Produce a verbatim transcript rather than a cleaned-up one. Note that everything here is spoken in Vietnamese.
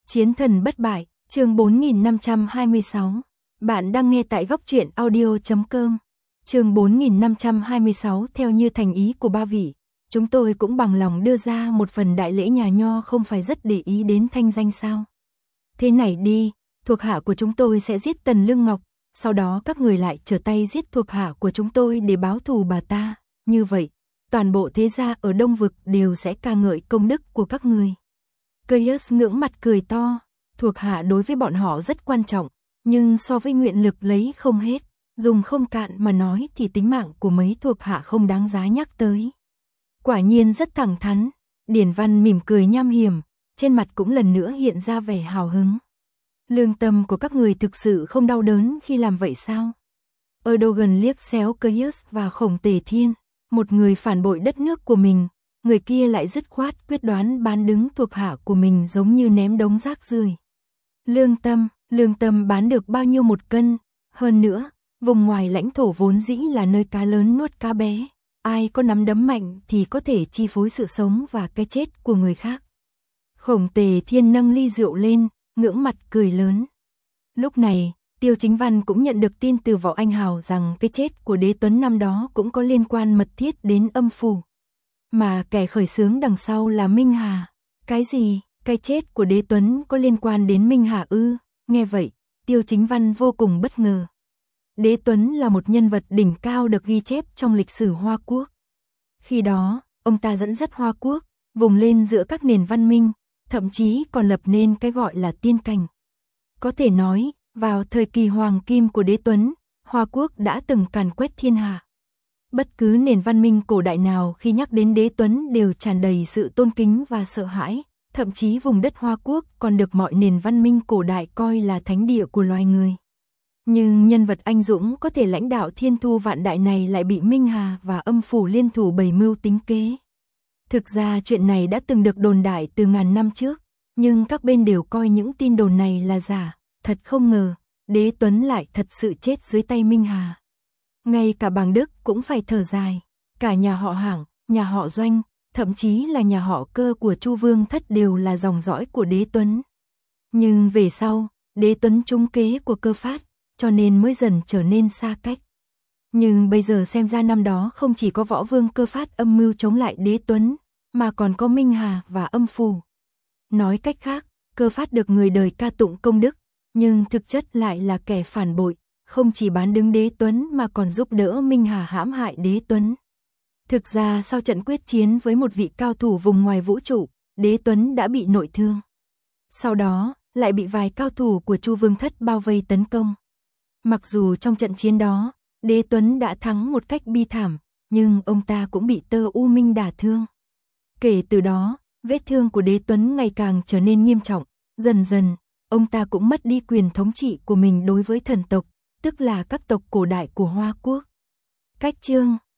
Chiến thần bất bại, chương bốn nghìn năm trăm hai mươi sáu. Bạn đang nghe tại góc truyện audio chấm com. Chương bốn nghìn năm trăm hai mươi sáu. Theo như thành ý của ba vị, chúng tôi cũng bằng lòng đưa ra một phần đại lễ nhà nho, không phải rất để ý đến thanh danh sao? Thế này đi, thuộc hạ của chúng tôi sẽ giết Tần Lương Ngọc, sau đó các người lại trở tay giết thuộc hạ của chúng tôi để báo thù bà ta, như vậy, toàn bộ thế gia ở Đông Vực đều sẽ ca ngợi công đức của các người. Caius ngưỡng mặt cười to, thuộc hạ đối với bọn họ rất quan trọng, nhưng so với nguyện lực lấy không hết, dùng không cạn mà nói thì tính mạng của mấy thuộc hạ không đáng giá nhắc tới. Quả nhiên rất thẳng thắn, Điển Văn mỉm cười nham hiểm, trên mặt cũng lần nữa hiện ra vẻ hào hứng. Lương tâm của các người thực sự không đau đớn khi làm vậy sao? Erdogan liếc xéo Caius và Khổng Tề Thiên, một người phản bội đất nước của mình, người kia lại dứt khoát quyết đoán bán đứng thuộc hạ của mình giống như ném đống rác rưởi. Lương tâm, lương tâm bán được bao nhiêu một cân, hơn nữa, vùng ngoài lãnh thổ vốn dĩ là nơi cá lớn nuốt cá bé, ai có nắm đấm mạnh thì có thể chi phối sự sống và cái chết của người khác. Khổng Tề Thiên nâng ly rượu lên, ngưỡng mặt cười lớn. Lúc này, Tiêu Chính Văn cũng nhận được tin từ Võ Anh Hào rằng cái chết của Đế Tuấn năm đó cũng có liên quan mật thiết đến âm phủ. Mà kẻ khởi xướng đằng sau là Minh Hà. Cái gì? Cái chết của Đế Tuấn có liên quan đến Minh Hà ư? Nghe vậy, Tiêu Chính Văn vô cùng bất ngờ. Đế Tuấn là một nhân vật đỉnh cao được ghi chép trong lịch sử Hoa Quốc. Khi đó, ông ta dẫn dắt Hoa Quốc, vùng lên giữa các nền văn minh, thậm chí còn lập nên cái gọi là tiên cảnh. Có thể nói, vào thời kỳ hoàng kim của Đế Tuấn, Hoa Quốc đã từng càn quét thiên hạ. Bất cứ nền văn minh cổ đại nào khi nhắc đến Đế Tuấn đều tràn đầy sự tôn kính và sợ hãi, thậm chí vùng đất Hoa Quốc còn được mọi nền văn minh cổ đại coi là thánh địa của loài người. Nhưng nhân vật anh dũng có thể lãnh đạo thiên thu vạn đại này lại bị Minh Hà và âm phủ liên thủ bày mưu tính kế. Thực ra chuyện này đã từng được đồn đại từ ngàn năm trước, nhưng các bên đều coi những tin đồn này là giả, thật không ngờ, Đế Tuấn lại thật sự chết dưới tay Minh Hà. Ngay cả Bàng Đức cũng phải thở dài, cả nhà họ Hạng, nhà họ Doanh, thậm chí là nhà họ Cơ của Chu Vương Thất đều là dòng dõi của Đế Tuấn. Nhưng về sau, Đế Tuấn trúng kế của Cơ Phát, cho nên mới dần trở nên xa cách. Nhưng bây giờ xem ra năm đó không chỉ có Võ Vương Cơ Phát âm mưu chống lại Đế Tuấn, mà còn có Minh Hà và âm phủ. Nói cách khác, Cơ Phát được người đời ca tụng công đức, nhưng thực chất lại là kẻ phản bội, không chỉ bán đứng Đế Tuấn mà còn giúp đỡ Minh Hà hãm hại Đế Tuấn. Thực ra sau trận quyết chiến với một vị cao thủ vùng ngoài vũ trụ, Đế Tuấn đã bị nội thương. Sau đó, lại bị vài cao thủ của Chu Vương Thất bao vây tấn công. Mặc dù trong trận chiến đó, Đế Tuấn đã thắng một cách bi thảm, nhưng ông ta cũng bị Tơ U Minh đả thương. Kể từ đó, vết thương của Đế Tuấn ngày càng trở nên nghiêm trọng, dần dần, ông ta cũng mất đi quyền thống trị của mình đối với thần tộc, tức là các tộc cổ đại của Hoa Quốc. Cách chương